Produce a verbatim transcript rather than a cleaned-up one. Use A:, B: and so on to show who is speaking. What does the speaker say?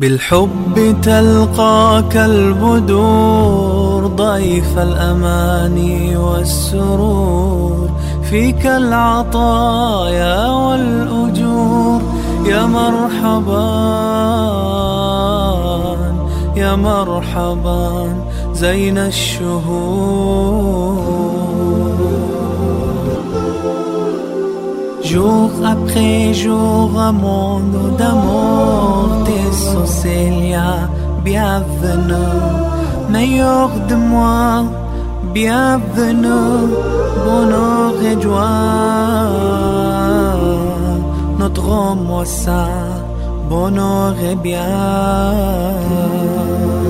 A: بالحب تلقاك البدور ضيف الأماني والسرور، فيك العطايا والأجور. يا مرحبا يا مرحبا زين الشهور. Jour après jour, un monde d'amour, tes Célia, bienvenue, meilleur de moi, bienvenue, bonheur et joie, notre moisson, bonheur et bien.